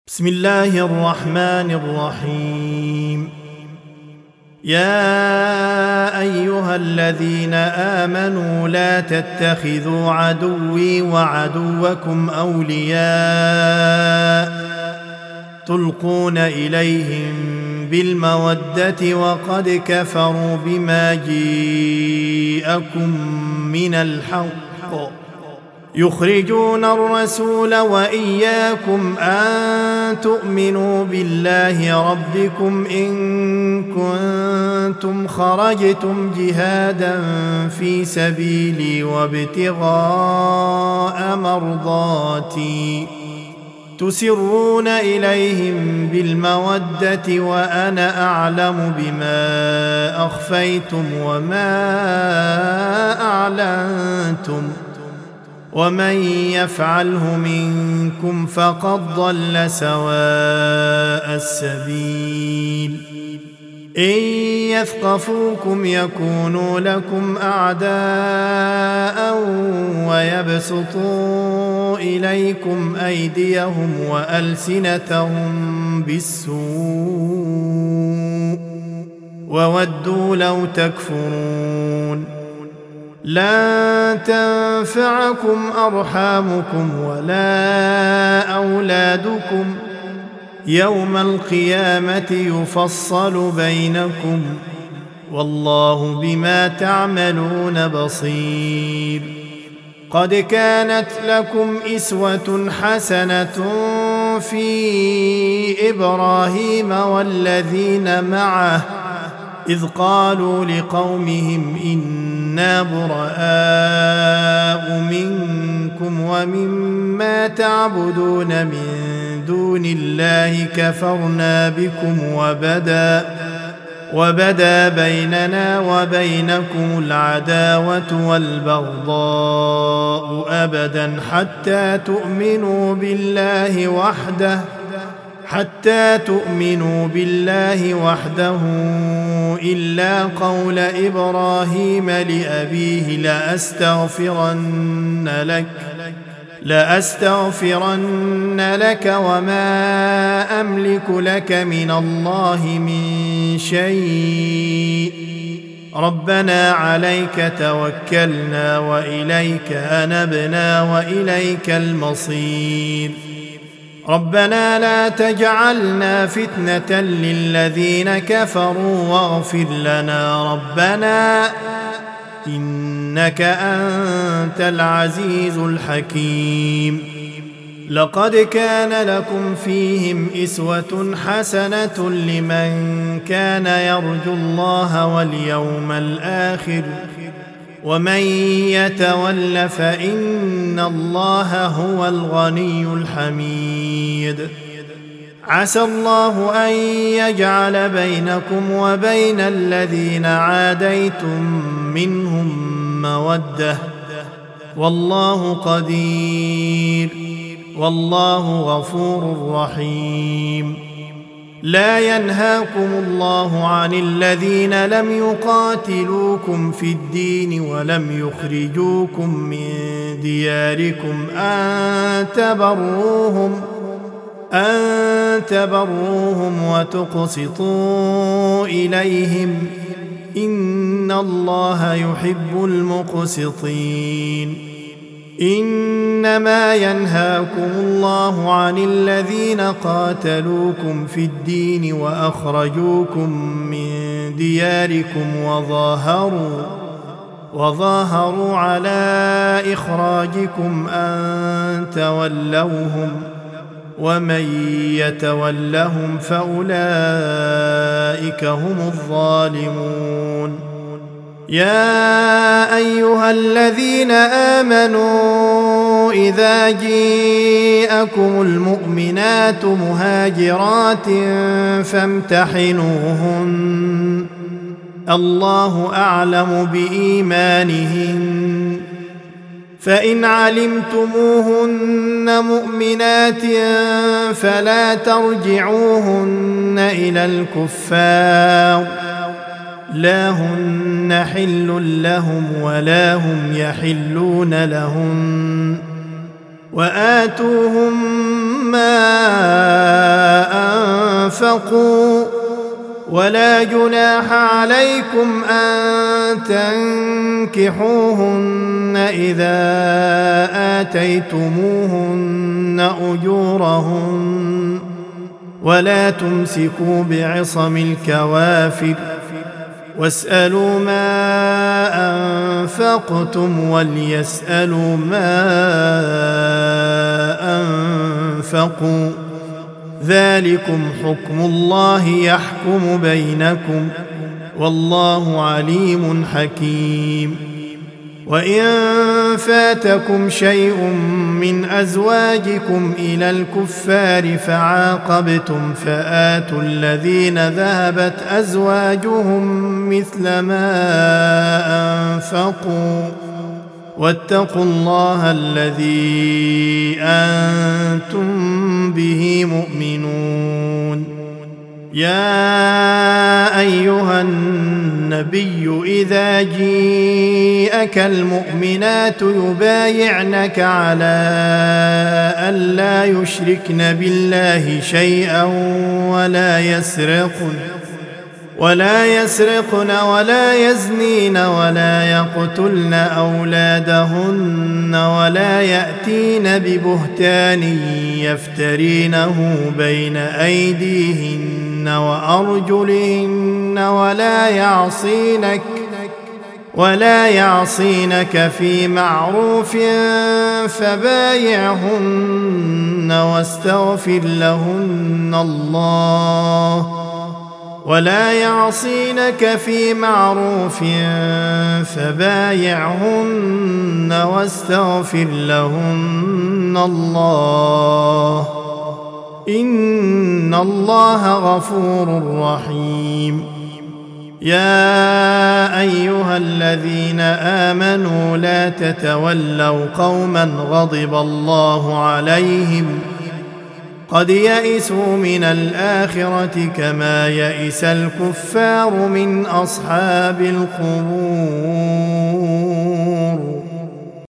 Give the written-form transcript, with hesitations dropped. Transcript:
بسم الله الرحمن الرحيم. يا أيها الذين آمنوا لا تتخذوا عدوي وعدوكم أولياء تلقون إليهم بالمودة وقد كفروا بما جيءكم من الحق يخرجون الرسول وإياكم أن تؤمنوا بالله ربكم إن كنتم خرجتم جهادا في سبيلي وابتغاء مرضاتي تسرون إليهم بالمودة وأنا أعلم بما أخفيتم وما أعلنتم ومن يفعله منكم فقد ضل سواء السبيل. إن يثقفوكم يكونوا لكم أعداء ويبسطوا إليكم أيديهم وألسنتهم بالسوء وودوا لو تكفرون. لن تنفعكم أرحامكم ولا أولادكم يوم القيامة يفصل بينكم والله بما تعملون بصير. قد كانت لكم أسوة حسنة في إبراهيم والذين معه إذ قالوا لقومهم إنا براء منكم ومما تعبدون من دون الله كفرنا بكم وبدا بيننا وبينكم العداوة والبغضاء أبدا حتى تؤمنوا بالله وحده إلا قول إبراهيم لأبيه لأستغفرن لك وما أملك لك من الله من شيء ربنا عليك توكلنا وإليك أنبنا وإليك المصير. ربنا لا تجعلنا فتنة للذين كفروا واغفر لنا ربنا إنك أنت العزيز الحكيم. لقد كان لكم فيهم أسوة حسنة لمن كان يرجو الله واليوم الآخر ومن يتول فإن الله هو الغني الحميد. عسى الله أن يجعل بينكم وبين الذين عاديتم منهم مودة والله قدير والله غفور رحيم. لا ينهاكم الله عن الذين لم يقاتلوكم في الدين ولم يخرجوكم من دياركم أن تبروهم وتقسطوا إليهم إن الله يحب المقسطين. إنما ينهاكم الله عن الذين قاتلوكم في الدين وأخرجوكم من دياركم وظاهروا على إخراجكم أن تولوهم ومن يتولهم فأولئك هم الظالمون. يا أيها الذين آمنوا إذا جاءكم المؤمنات مهاجرات فامتحنوهن الله أعلم بإيمانهن فإن علمتموهن مؤمنات فلا ترجعوهن إلى الكفار لا هن حل لهم ولا هم يحلون لهن وآتوهم ما أنفقوا ولا جناح عليكم أن تنكحوهن إذا آتيتموهن أجورهن ولا تمسكوا بعصم الكوافر واسألوا ما أنفقتم وليسألوا ما أنفقوا ذلكم حكم الله يحكم بينكم والله عليم حكيم وإن فاتكم شيء من أزواجكم إلى الكفار فعاقبتم فآتوا الذين ذهبت أزواجهم مثل ما أنفقوا واتقوا الله الذي أنتم به مؤمنون يا أيها النبي إذا جيءك المؤمنات يبايعنك على ألا يشركن بالله شيئا ولا يسرقن ولا يزنين ولا يقتلن أولادهن ولا يأتين ببهتان يفترينه بين أيديهن وأرجلهن ولا يعصينك في معروف فبايعهن واستغفر لهن الله ولا يعصينك في معروف فبايعهن واستغفر لهن الله إن الله غفور رحيم يا أيها الذين آمنوا لا تتولوا قوما غضب الله عليهم قد يئسوا من الآخرة كما يئس الكفار من أصحاب القبور